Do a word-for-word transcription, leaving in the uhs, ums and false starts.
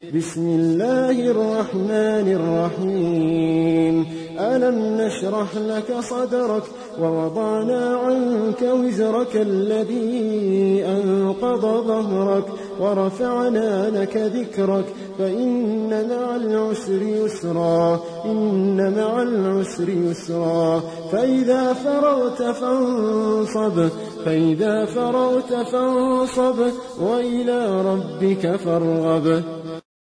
بسم الله الرحمن الرحيم ألم نشرح لك صدرك ووضعنا عنك وزرك الذي أنقض ظهرك ورفعنا لك ذكرك فإن مع العسر يسرا إن مع العسر يسرا فإذا فرغت فانصب فإذا فرغت فانصب وإلى ربك فارغب.